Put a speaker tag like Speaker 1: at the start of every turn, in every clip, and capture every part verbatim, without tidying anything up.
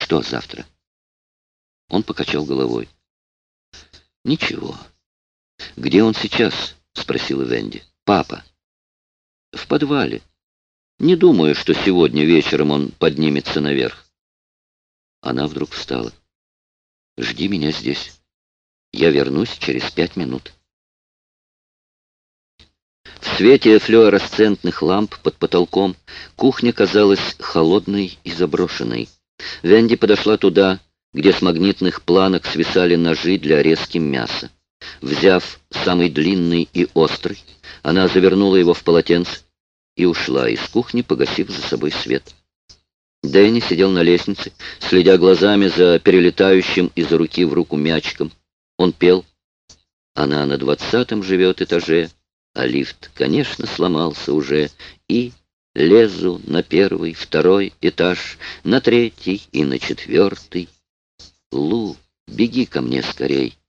Speaker 1: Что завтра? Он покачал головой. Ничего. Где он сейчас? Спросила Венди. Папа. В подвале. Не думаю, что сегодня вечером он поднимется наверх. Она вдруг встала. Жди меня здесь. Я вернусь через пять минут. В свете флуоресцентных ламп под потолком кухня казалась холодной и заброшенной. Венди подошла туда, где с магнитных планок свисали ножи для резки мяса. Взяв самый длинный и острый, она завернула его в полотенце и ушла из кухни, погасив за собой свет. Дэнни сидел на лестнице, следя глазами за перелетающим из руки в руку мячиком. Он пел. Она на двадцатом живет этаже, а лифт, конечно, сломался уже, и лезу на первый, второй этаж, на третий и на четвертый. Лу, беги ко мне скорей.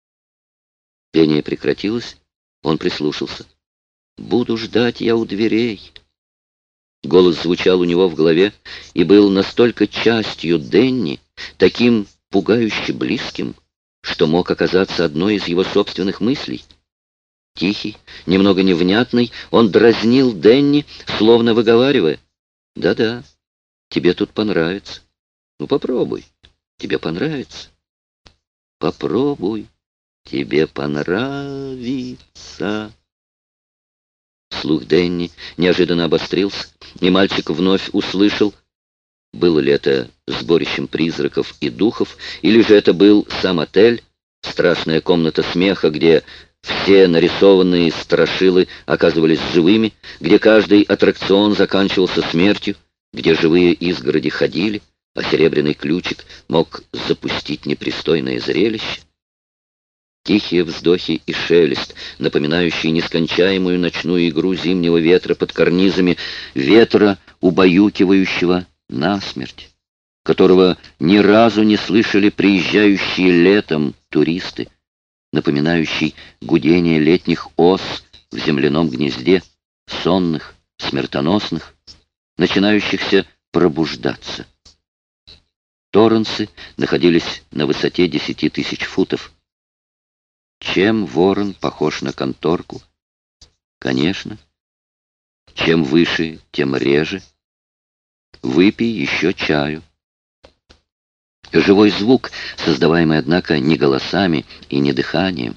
Speaker 1: Пение прекратилось, он прислушался. Буду ждать я у дверей. Голос звучал у него в голове и был настолько частью Дэнни, таким пугающе близким, что мог оказаться одной из его собственных мыслей. Тихий, немного невнятный, он дразнил Дэнни, словно выговаривая: «Да-да, тебе тут понравится. Ну, попробуй, тебе понравится. Попробуй, тебе понравится». Слух Дэнни неожиданно обострился, и мальчик вновь услышал, было ли это сборищем призраков и духов, или же это был сам отель, страшная комната смеха, где все нарисованные страшилы оказывались живыми, где каждый аттракцион заканчивался смертью, где живые изгороди ходили, а серебряный ключик мог запустить непристойное зрелище. Тихие вздохи и шелест, напоминающие нескончаемую ночную игру зимнего ветра под карнизами, ветра, убаюкивающего насмерть, которого ни разу не слышали приезжающие летом туристы, напоминающий гудение летних ос в земляном гнезде, сонных, смертоносных, начинающихся пробуждаться. Торренсы находились на высоте десяти тысяч футов. Чем ворон похож на конторку? Конечно. Чем выше, тем реже. Выпей еще чаю. Живой звук, создаваемый, однако, не голосами и не дыханием.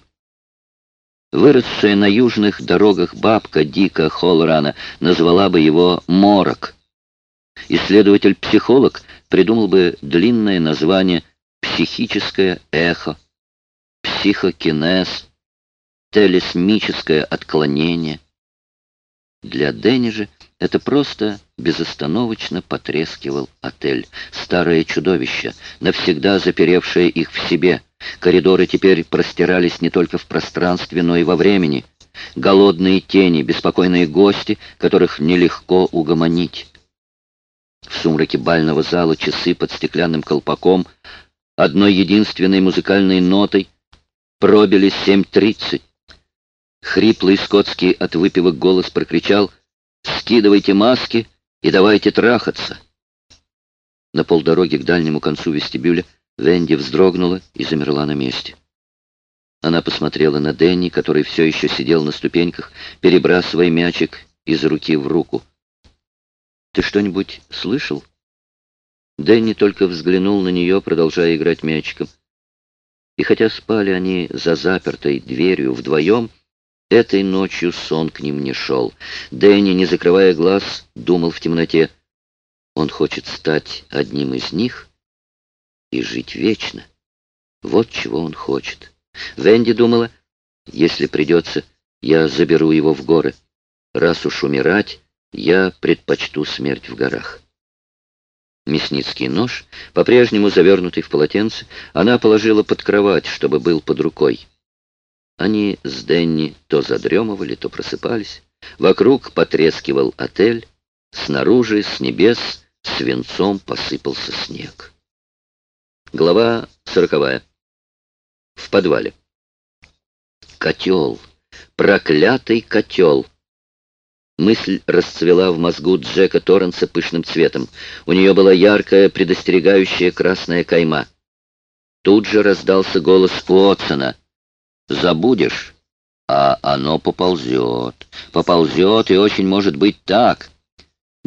Speaker 1: Выросшая на южных дорогах бабка Дика Холлрана назвала бы его «морок». Исследователь-психолог придумал бы длинное название «психическое эхо», «психокинез», «телесмическое отклонение». Для Дэнни же это просто безостановочно потрескивал отель. Старое чудовище, навсегда заперевшее их в себе. Коридоры теперь простирались не только в пространстве, но и во времени. Голодные тени, беспокойные гости, которых нелегко угомонить. В сумраке бального зала часы под стеклянным колпаком одной единственной музыкальной нотой пробили семь тридцать. Хриплый скотский от выпивок голос прокричал: «Скидывайте маски и давайте трахаться!» На полдороги к дальнему концу вестибюля Венди вздрогнула и замерла на месте. Она посмотрела на Дэнни, который все еще сидел на ступеньках, перебрасывая мячик из руки в руку. «Ты что-нибудь слышал?» Дэнни только взглянул на нее, продолжая играть мячиком. И хотя спали они за запертой дверью вдвоем, этой ночью сон к ним не шел. Дэнни, не закрывая глаз, думал в темноте: он хочет стать одним из них и жить вечно. Вот чего он хочет. Венди думала: если придется, я заберу его в горы. Раз уж умирать, я предпочту смерть в горах. Мясницкий нож, по-прежнему завернутый в полотенце, она положила под кровать, чтобы был под рукой. Они с Дэнни то задремывали, то просыпались. Вокруг потрескивал отель. Снаружи, с небес, свинцом посыпался снег. Глава сороковая. В подвале. Котел. Проклятый котел. Мысль расцвела в мозгу Джека Торренса пышным цветом. У нее была яркая, предостерегающая красная кайма. Тут же раздался голос Уотсона. «Забудешь, а оно поползет. Поползет, и очень может быть так».